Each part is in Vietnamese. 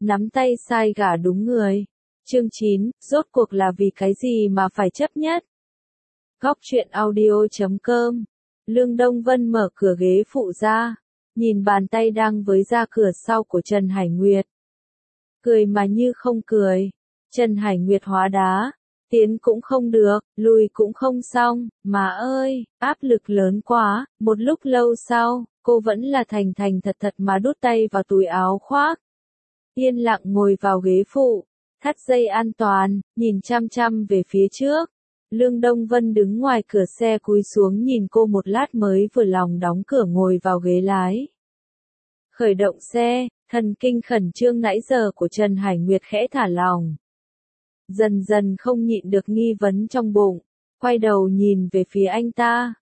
nắm tay sai gả đúng người. Chương 9, rốt cuộc là vì cái gì mà phải chấp nhất? Góc truyện audio.com. Lương Đông Vân mở cửa ghế phụ ra, nhìn bàn tay đang với ra cửa sau của Trần Hải Nguyệt. Cười mà như không cười. Trần Hải Nguyệt hóa đá, tiến cũng không được, lùi cũng không xong, mà ơi, áp lực lớn quá. Một lúc lâu sau, cô vẫn là thành thành thật thật mà đút tay vào túi áo khoác. Yên lặng ngồi vào ghế phụ, thắt dây an toàn, nhìn chăm chăm về phía trước. Lương Đông Vân đứng ngoài cửa xe cúi xuống nhìn cô một lát mới vừa lòng đóng cửa ngồi vào ghế lái. Khởi động xe, thần kinh khẩn trương nãy giờ của Trần Hải Nguyệt khẽ thả lỏng. Dần dần không nhịn được nghi vấn trong bụng, quay đầu nhìn về phía anh ta.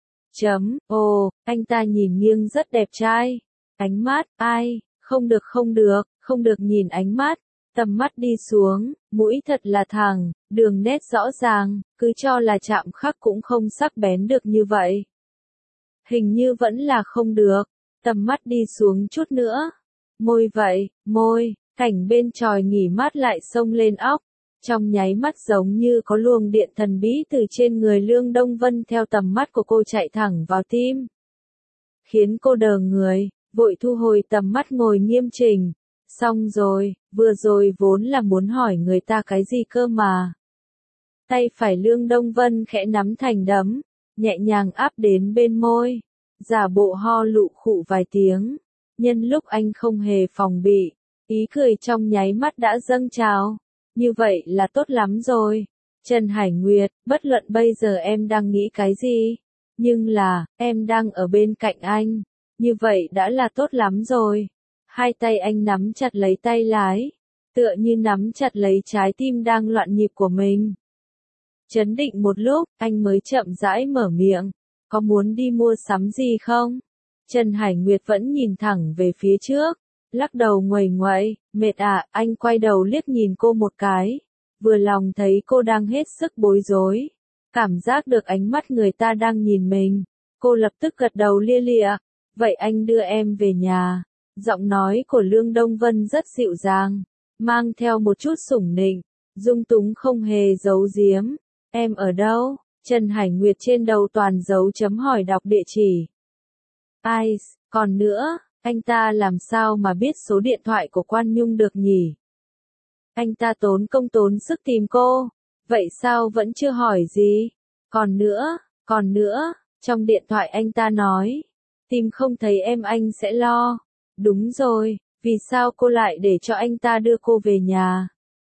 Ồ, anh ta nhìn nghiêng rất đẹp trai. Ánh mắt, ai, không được nhìn ánh mắt. Tầm mắt đi xuống, mũi thật là thẳng, đường nét rõ ràng, cứ cho là chạm khắc cũng không sắc bén được như vậy. Hình như vẫn là không được, tầm mắt đi xuống chút nữa. Môi vậy, môi, cảnh bên chòi nghỉ mát lại xông lên óc. Trong nháy mắt giống như có luồng điện thần bí từ trên người Lương Đông Vân theo tầm mắt của cô chạy thẳng vào tim. Khiến cô đờ người, vội thu hồi tầm mắt ngồi nghiêm chỉnh. Xong rồi, vừa rồi vốn là muốn hỏi người ta cái gì cơ mà. Tay phải Lương Đông Vân khẽ nắm thành đấm, nhẹ nhàng áp đến bên môi, giả bộ ho lụ khụ vài tiếng. Nhân lúc anh không hề phòng bị, ý cười trong nháy mắt đã dâng trào. Như vậy là tốt lắm rồi. Trần Hải Nguyệt, bất luận bây giờ em đang nghĩ cái gì, nhưng là, em đang ở bên cạnh anh. Như vậy đã là tốt lắm rồi. Hai tay anh nắm chặt lấy tay lái, tựa như nắm chặt lấy trái tim đang loạn nhịp của mình. Chấn định một lúc, anh mới chậm rãi mở miệng, có muốn đi mua sắm gì không? Trần Hải Nguyệt vẫn nhìn thẳng về phía trước, lắc đầu nguầy nguậy, mệt à, anh quay đầu liếc nhìn cô một cái, vừa lòng thấy cô đang hết sức bối rối, cảm giác được ánh mắt người ta đang nhìn mình, cô lập tức gật đầu lia lịa, vậy anh đưa em về nhà. Giọng nói của Lương Đông Vân rất dịu dàng, mang theo một chút sủng nịnh, dung túng không hề giấu giếm. Em ở đâu? Trần Hải Nguyệt trên đầu toàn dấu chấm hỏi đọc địa chỉ. Ai, còn nữa, anh ta làm sao mà biết số điện thoại của Quan Nhung được nhỉ? Anh ta tốn công tốn sức tìm cô, vậy sao vẫn chưa hỏi gì? Còn nữa, trong điện thoại anh ta nói, tìm không thấy em anh sẽ lo. Đúng rồi, vì sao cô lại để cho anh ta đưa cô về nhà?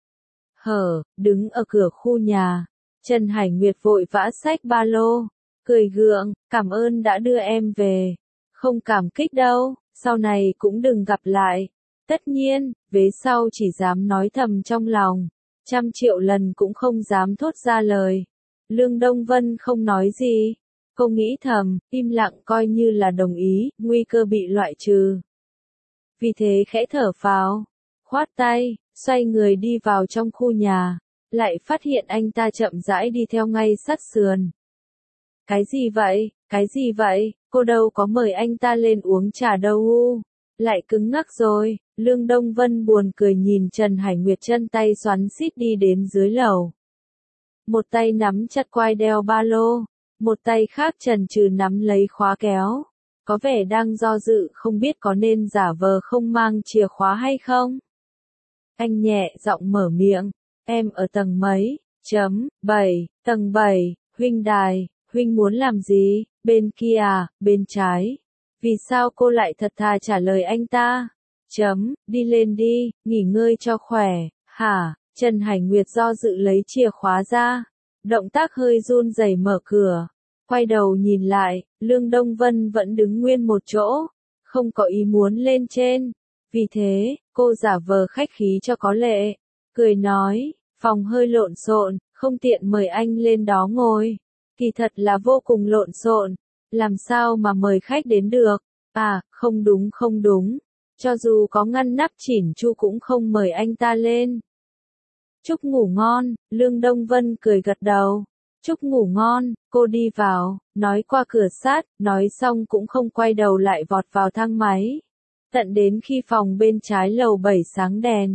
Đứng ở cửa khu nhà, Trần Hải Nguyệt vội vã xách ba lô, cười gượng, cảm ơn đã đưa em về. Không cảm kích đâu, sau này cũng đừng gặp lại. Tất nhiên, vế sau chỉ dám nói thầm trong lòng, 100.000.000 lần cũng không dám thốt ra lời. Lương Đông Vân không nói gì, cô nghĩ thầm, im lặng coi như là đồng ý, nguy cơ bị loại trừ. Vì thế khẽ thở phào, khoát tay, xoay người đi vào trong khu nhà, lại phát hiện anh ta chậm rãi đi theo ngay sát sườn. Cái gì vậy, cô đâu có mời anh ta lên uống trà đâu u, lại cứng ngắc rồi. Lương Đông Vân buồn cười nhìn Trần Hải Nguyệt chân tay xoắn xít đi đến dưới lầu. Một tay nắm chặt quai đeo ba lô, một tay khác chần chừ nắm lấy khóa kéo. Có vẻ đang do dự không biết có nên giả vờ không mang chìa khóa hay không. Anh nhẹ giọng mở miệng, em ở tầng mấy? 7, tầng 7, huynh đài, huynh muốn làm gì? Bên kia à, bên trái. Vì sao cô lại thật thà trả lời anh ta? Đi lên đi, nghỉ ngơi cho khỏe. Hả? Trần Hải Nguyệt do dự lấy chìa khóa ra, động tác hơi run rẩy mở cửa. Quay đầu nhìn lại, Lương Đông Vân vẫn đứng nguyên một chỗ, không có ý muốn lên trên. Vì thế, cô giả vờ khách khí cho có lệ, cười nói, phòng hơi lộn xộn, không tiện mời anh lên đó ngồi. Kỳ thật là vô cùng lộn xộn, làm sao mà mời khách đến được? À, không đúng, cho dù có ngăn nắp chỉn chu cũng không mời anh ta lên. Chúc ngủ ngon, Lương Đông Vân cười gật đầu. Chúc ngủ ngon, cô đi vào, nói qua cửa sát, nói xong cũng không quay đầu lại vọt vào thang máy. Tận đến khi phòng bên trái lầu 7 sáng đèn,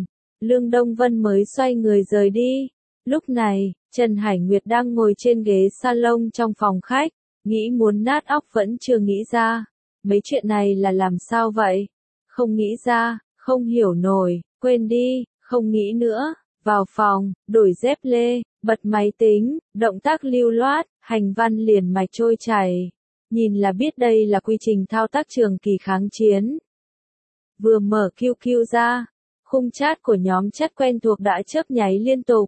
Lương Đông Vân mới xoay người rời đi. Lúc này, Trần Hải Nguyệt đang ngồi trên ghế salon trong phòng khách, nghĩ muốn nát óc vẫn chưa nghĩ ra. Mấy chuyện này là làm sao vậy? Không nghĩ ra, không hiểu nổi, quên đi, không nghĩ nữa. Vào phòng, đổi dép lê, bật máy tính, động tác lưu loát, hành văn liền mạch trôi chảy. Nhìn là biết đây là quy trình thao tác trường kỳ kháng chiến. Vừa mở QQ ra, khung chat của nhóm chat quen thuộc đã chớp nháy liên tục.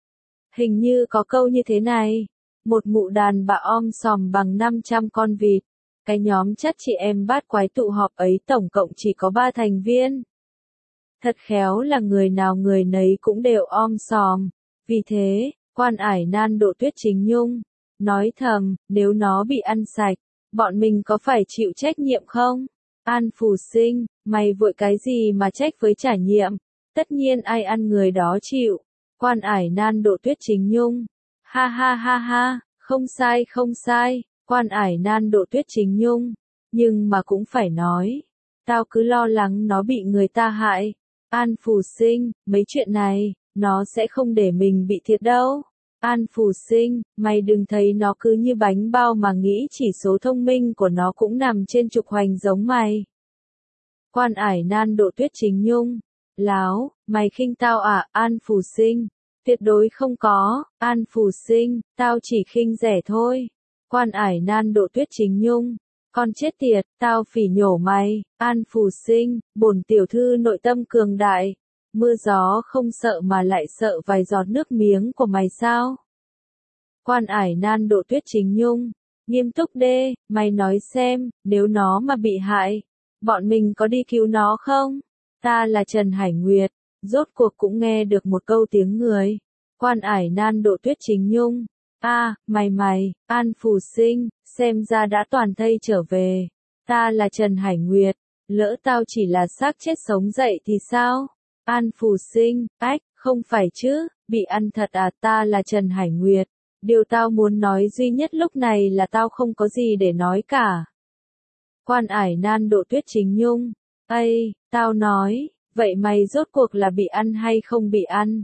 Hình như có câu như thế này, một mụ đàn bà om sòm bằng 500 con vịt. Cái nhóm chat chị em bát quái tụ họp ấy tổng cộng chỉ có 3 thành viên. Thật khéo là người nào người nấy cũng đều om sòm. Vì thế, Quan Ải Nan Độ Tuyết Chính Nhung nói thầm, nếu nó bị ăn sạch, bọn mình có phải chịu trách nhiệm không? An Phù Sinh, mày vội cái gì mà trách với trải nghiệm? Tất nhiên ai ăn người đó chịu. Quan Ải Nan Độ Tuyết Chính Nhung. Ha ha ha ha, không sai không sai, Quan Ải Nan Độ Tuyết Chính Nhung. Nhưng mà cũng phải nói, tao cứ lo lắng nó bị người ta hại. An Phù Sinh, mấy chuyện này, nó sẽ không để mình bị thiệt đâu. An Phù Sinh, mày đừng thấy nó cứ như bánh bao mà nghĩ chỉ số thông minh của nó cũng nằm trên trục hoành giống mày. Quan Ải Nan Độ Tuyết Chính Nhung. Láo, mày khinh tao à? An Phù Sinh. Tuyệt đối không có, An Phù Sinh, tao chỉ khinh rẻ thôi. Quan Ải Nan Độ Tuyết Chính Nhung. Con chết tiệt, tao phỉ nhổ mày. An Phù Sinh, bổn tiểu thư nội tâm cường đại. Mưa gió không sợ mà lại sợ vài giọt nước miếng của mày sao? Quan Ải Nan Độ Tuyết Chính Nhung. Nghiêm túc đê, mày nói xem, nếu nó mà bị hại, bọn mình có đi cứu nó không? Ta là Trần Hải Nguyệt. Rốt cuộc cũng nghe được một câu tiếng người. Quan Ải Nan Độ Tuyết Chính Nhung. Mày, An Phù Sinh, xem ra đã toàn thây trở về. Ta là Trần Hải Nguyệt, lỡ tao chỉ là xác chết sống dậy thì sao? An Phù Sinh, không phải chứ, bị ăn thật à? Ta là Trần Hải Nguyệt. Điều tao muốn nói duy nhất lúc này là tao không có gì để nói cả. Quan Ải Nan Độ Tuyết Chính Nhung. Tao nói, vậy mày rốt cuộc là bị ăn hay không bị ăn?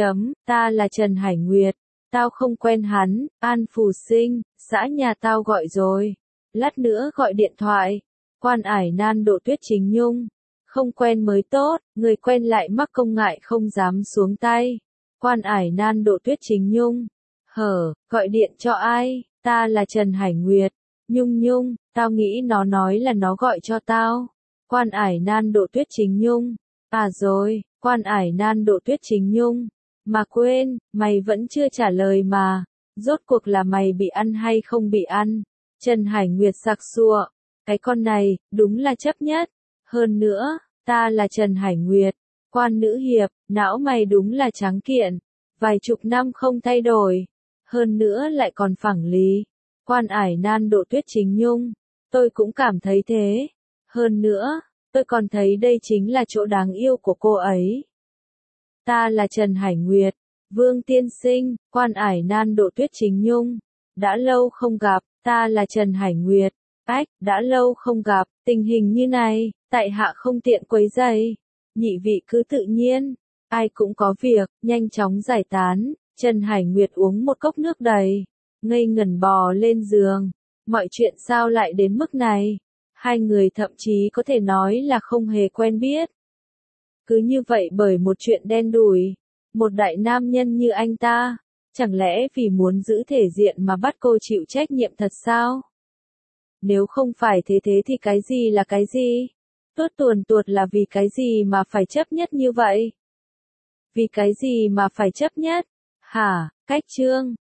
Ta là Trần Hải Nguyệt. Tao không quen hắn. An Phù Sinh, xã nhà tao gọi rồi. Lát nữa gọi điện thoại. Quan Ải Nan Độ Tuyết Chính Nhung. Không quen mới tốt, người quen lại mắc công ngại không dám xuống tay. Quan Ải Nan Độ Tuyết Chính Nhung. Gọi điện cho ai? Ta là Trần Hải Nguyệt. Nhung, tao nghĩ nó nói là nó gọi cho tao. Quan Ải Nan Độ Tuyết Chính Nhung. Rồi, Quan Ải Nan Độ Tuyết Chính Nhung. Mà quên, mày vẫn chưa trả lời mà. Rốt cuộc là mày bị ăn hay không bị ăn? Trần Hải Nguyệt sặc sụa. Cái con này, đúng là chấp nhất. Hơn nữa, ta là Trần Hải Nguyệt. Quan nữ hiệp, não mày đúng là trắng kiện. Vài chục năm không thay đổi. Hơn nữa lại còn phẳng lý. Quan Ải Nan Độ Tuyết Chính Nhung. Tôi cũng cảm thấy thế. Hơn nữa, tôi còn thấy đây chính là chỗ đáng yêu của cô ấy. Ta là Trần Hải Nguyệt. Vương tiên sinh, Quan Ải Nan Độ Tuyết Chính Nhung. Đã lâu không gặp, ta là Trần Hải Nguyệt. Đã lâu không gặp, tình hình như này, tại hạ không tiện quấy rầy. Nhị vị cứ tự nhiên, ai cũng có việc, nhanh chóng giải tán. Trần Hải Nguyệt uống một cốc nước đầy, ngây ngẩn bò lên giường. Mọi chuyện sao lại đến mức này? Hai người thậm chí có thể nói là không hề quen biết. Cứ như vậy bởi một chuyện đen đủi, một đại nam nhân như anh ta, chẳng lẽ vì muốn giữ thể diện mà bắt cô chịu trách nhiệm thật sao? Nếu không phải thế thì cái gì là cái gì? Tuồn tuột là vì cái gì mà phải chấp nhất như vậy? Vì cái gì mà phải chấp nhất? Cách chương